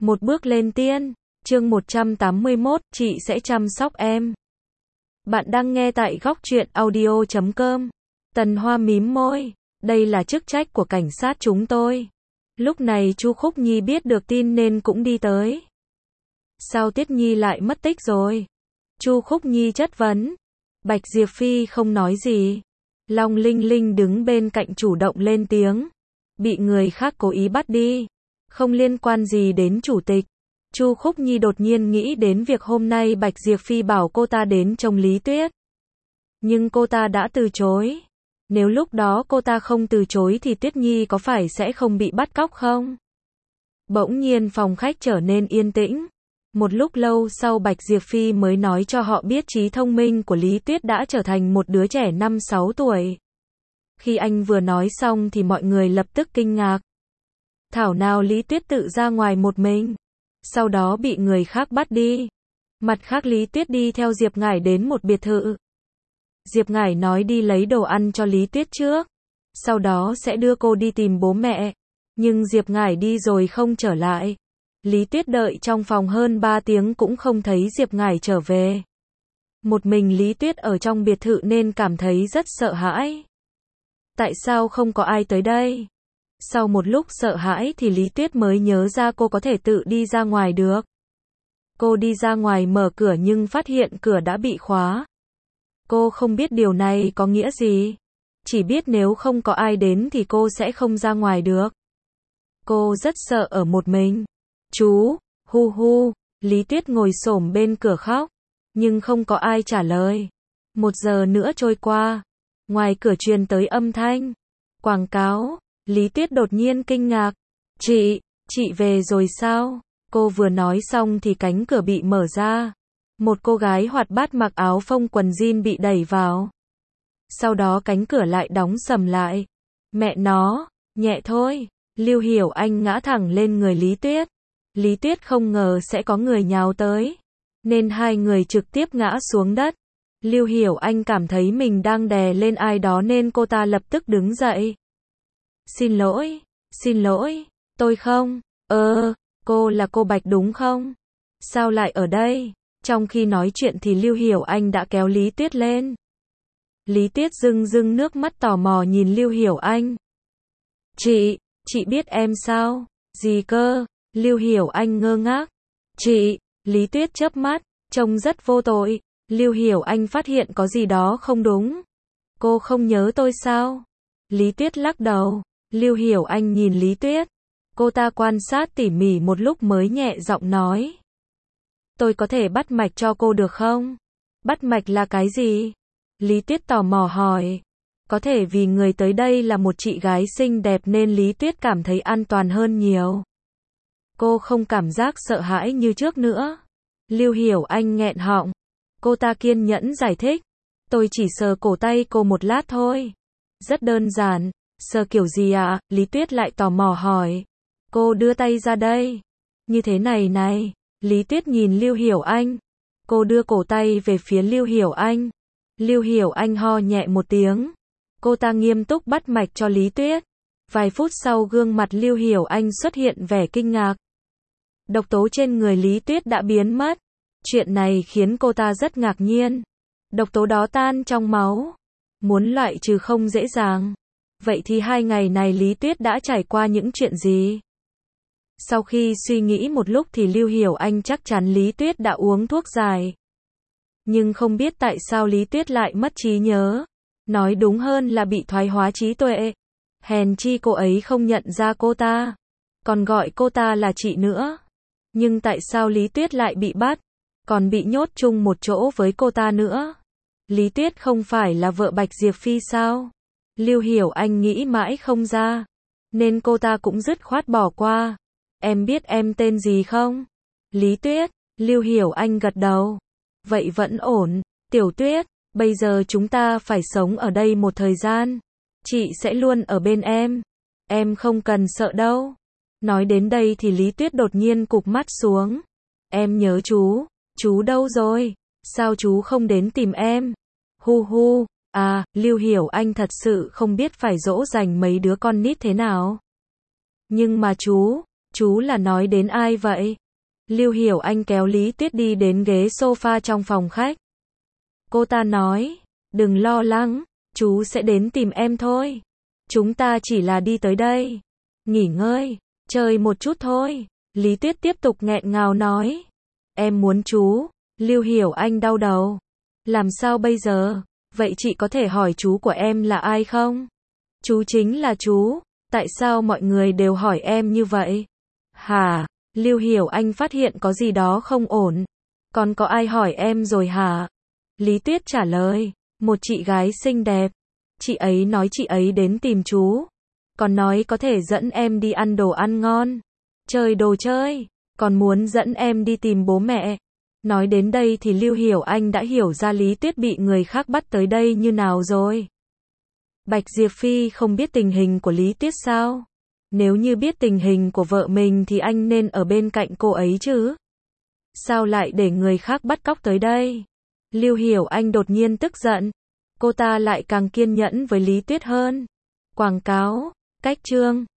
Một bước lên tiên, chương 181, chị sẽ chăm sóc em. Bạn đang nghe tại góc truyện audio.com. Tần Hoa mím môi, đây là chức trách của cảnh sát chúng tôi. Lúc này Chu Khúc Nhi biết được tin nên cũng đi tới. Sao Tiết Nhi lại mất tích rồi? Chu Khúc Nhi chất vấn. Bạch Diệp Phi không nói gì. Long Linh Linh đứng bên cạnh chủ động lên tiếng. Bị người khác cố ý bắt đi. Không liên quan gì đến chủ tịch. Chu Khúc Nhi đột nhiên nghĩ đến việc hôm nay Bạch Diệp Phi bảo cô ta đến trông Lý Tuyết. Nhưng cô ta đã từ chối. Nếu lúc đó cô ta không từ chối thì Tuyết Nhi có phải sẽ không bị bắt cóc không? Bỗng nhiên phòng khách trở nên yên tĩnh. Một lúc lâu sau Bạch Diệp Phi mới nói cho họ biết trí thông minh của Lý Tuyết đã trở thành một đứa trẻ 5-6 tuổi. Khi anh vừa nói xong thì mọi người lập tức kinh ngạc. Thảo nào Lý Tuyết tự ra ngoài một mình, sau đó bị người khác bắt đi. Mặt khác Lý Tuyết đi theo Diệp Ngải đến một biệt thự. Diệp Ngải nói đi lấy đồ ăn cho Lý Tuyết trước, sau đó sẽ đưa cô đi tìm bố mẹ. Nhưng Diệp Ngải đi rồi không trở lại. Lý Tuyết đợi trong phòng hơn 3 tiếng cũng không thấy Diệp Ngải trở về. Một mình Lý Tuyết ở trong biệt thự nên cảm thấy rất sợ hãi. Tại sao không có ai tới đây? Sau một lúc sợ hãi thì Lý Tuyết mới nhớ ra cô có thể tự đi ra ngoài được. Cô đi ra ngoài mở cửa nhưng phát hiện cửa đã bị khóa. Cô không biết điều này có nghĩa gì. Chỉ biết nếu không có ai đến thì cô sẽ không ra ngoài được. Cô rất sợ ở một mình. Chú, hu hu, Lý Tuyết ngồi xổm bên cửa khóc. Nhưng không có ai trả lời. 1 giờ nữa trôi qua. Ngoài cửa truyền tới âm thanh quảng cáo. Lý Tuyết đột nhiên kinh ngạc. Chị về rồi sao? Cô vừa nói xong thì cánh cửa bị mở ra. Một cô gái hoạt bát mặc áo phông quần jean bị đẩy vào. Sau đó cánh cửa lại đóng sầm lại. Mẹ nó, nhẹ thôi. Lưu Hiểu Anh ngã thẳng lên người Lý Tuyết. Lý Tuyết không ngờ sẽ có người nhào tới, nên hai người trực tiếp ngã xuống đất. Lưu Hiểu Anh cảm thấy mình đang đè lên ai đó nên cô ta lập tức đứng dậy. Xin lỗi, tôi không, cô là cô Bạch đúng không? Sao lại ở đây? Trong khi nói chuyện thì Lưu Hiểu Anh đã kéo Lý Tuyết lên. Lý Tuyết rưng nước mắt tò mò nhìn Lưu Hiểu Anh. Chị biết em sao? Gì cơ? Lưu Hiểu Anh ngơ ngác. Lý Tuyết chớp mắt, trông rất vô tội. Lưu Hiểu Anh phát hiện có gì đó không đúng. Cô không nhớ tôi sao? Lý Tuyết lắc đầu. Lưu Hiểu Anh nhìn Lý Tuyết. Cô ta quan sát tỉ mỉ một lúc mới nhẹ giọng nói. Tôi có thể bắt mạch cho cô được không? Bắt mạch là cái gì? Lý Tuyết tò mò hỏi. Có thể vì người tới đây là một chị gái xinh đẹp nên Lý Tuyết cảm thấy an toàn hơn nhiều. Cô không cảm giác sợ hãi như trước nữa. Lưu Hiểu Anh nghẹn họng. Cô ta kiên nhẫn giải thích. Tôi chỉ sờ cổ tay cô một lát thôi. Rất đơn giản. Sờ kiểu gì ạ? Lý Tuyết lại tò mò hỏi. Cô đưa tay ra đây. Như thế này này. Lý Tuyết nhìn Lưu Hiểu Anh. Cô đưa cổ tay về phía Lưu Hiểu Anh. Lưu Hiểu Anh ho nhẹ một tiếng. Cô ta nghiêm túc bắt mạch cho Lý Tuyết. Vài phút sau gương mặt Lưu Hiểu Anh xuất hiện vẻ kinh ngạc. Độc tố trên người Lý Tuyết đã biến mất. Chuyện này khiến cô ta rất ngạc nhiên. Độc tố đó tan trong máu. Muốn loại trừ không dễ dàng. Vậy thì 2 ngày này Lý Tuyết đã trải qua những chuyện gì? Sau khi suy nghĩ một lúc thì Lưu Hiểu Anh chắc chắn Lý Tuyết đã uống thuốc giải. Nhưng không biết tại sao Lý Tuyết lại mất trí nhớ. Nói đúng hơn là bị thoái hóa trí tuệ. Hèn chi cô ấy không nhận ra cô ta. Còn gọi cô ta là chị nữa. Nhưng tại sao Lý Tuyết lại bị bắt? Còn bị nhốt chung một chỗ với cô ta nữa? Lý Tuyết không phải là vợ Bạch Diệp Phi sao? Lưu Hiểu Anh nghĩ mãi không ra. Nên cô ta cũng dứt khoát bỏ qua. Em biết em tên gì không? Lý Tuyết. Lưu Hiểu Anh gật đầu. Vậy vẫn ổn. Tiểu Tuyết, bây giờ chúng ta phải sống ở đây một thời gian. Chị sẽ luôn ở bên em. Em không cần sợ đâu. Nói đến đây thì Lý Tuyết đột nhiên cụp mắt xuống. Em nhớ chú đâu rồi? Sao chú không đến tìm em? Hu hu, Lưu Hiểu Anh thật sự không biết phải dỗ dành mấy đứa con nít thế nào. Nhưng mà chú Chú là nói đến ai vậy? Lưu Hiểu Anh kéo Lý Tuyết đi đến ghế sofa trong phòng khách. Cô ta nói, đừng lo lắng, chú sẽ đến tìm em thôi. Chúng ta chỉ là đi tới đây, nghỉ ngơi, chơi một chút thôi. Lý Tuyết tiếp tục nghẹn ngào nói, em muốn chú. Lưu Hiểu Anh đau đầu. Làm sao bây giờ? Vậy chị có thể hỏi chú của em là ai không? Chú chính là chú. Tại sao mọi người đều hỏi em như vậy? Hả? Lưu Hiểu Anh phát hiện có gì đó không ổn. Còn có ai hỏi em rồi hả? Lý Tuyết trả lời, một chị gái xinh đẹp. Chị ấy nói chị ấy đến tìm chú. Còn nói có thể dẫn em đi ăn đồ ăn ngon, chơi đồ chơi, còn muốn dẫn em đi tìm bố mẹ. Nói đến đây thì Lưu Hiểu Anh đã hiểu ra Lý Tuyết bị người khác bắt tới đây như nào rồi. Bạch Diệp Phi không biết tình hình của Lý Tuyết sao? Nếu như biết tình hình của vợ mình thì anh nên ở bên cạnh cô ấy chứ. Sao lại để người khác bắt cóc tới đây? Lưu Hiểu Anh đột nhiên tức giận. Cô ta lại càng kiên nhẫn với Lý Tuyết hơn. Quảng cáo, cách chương.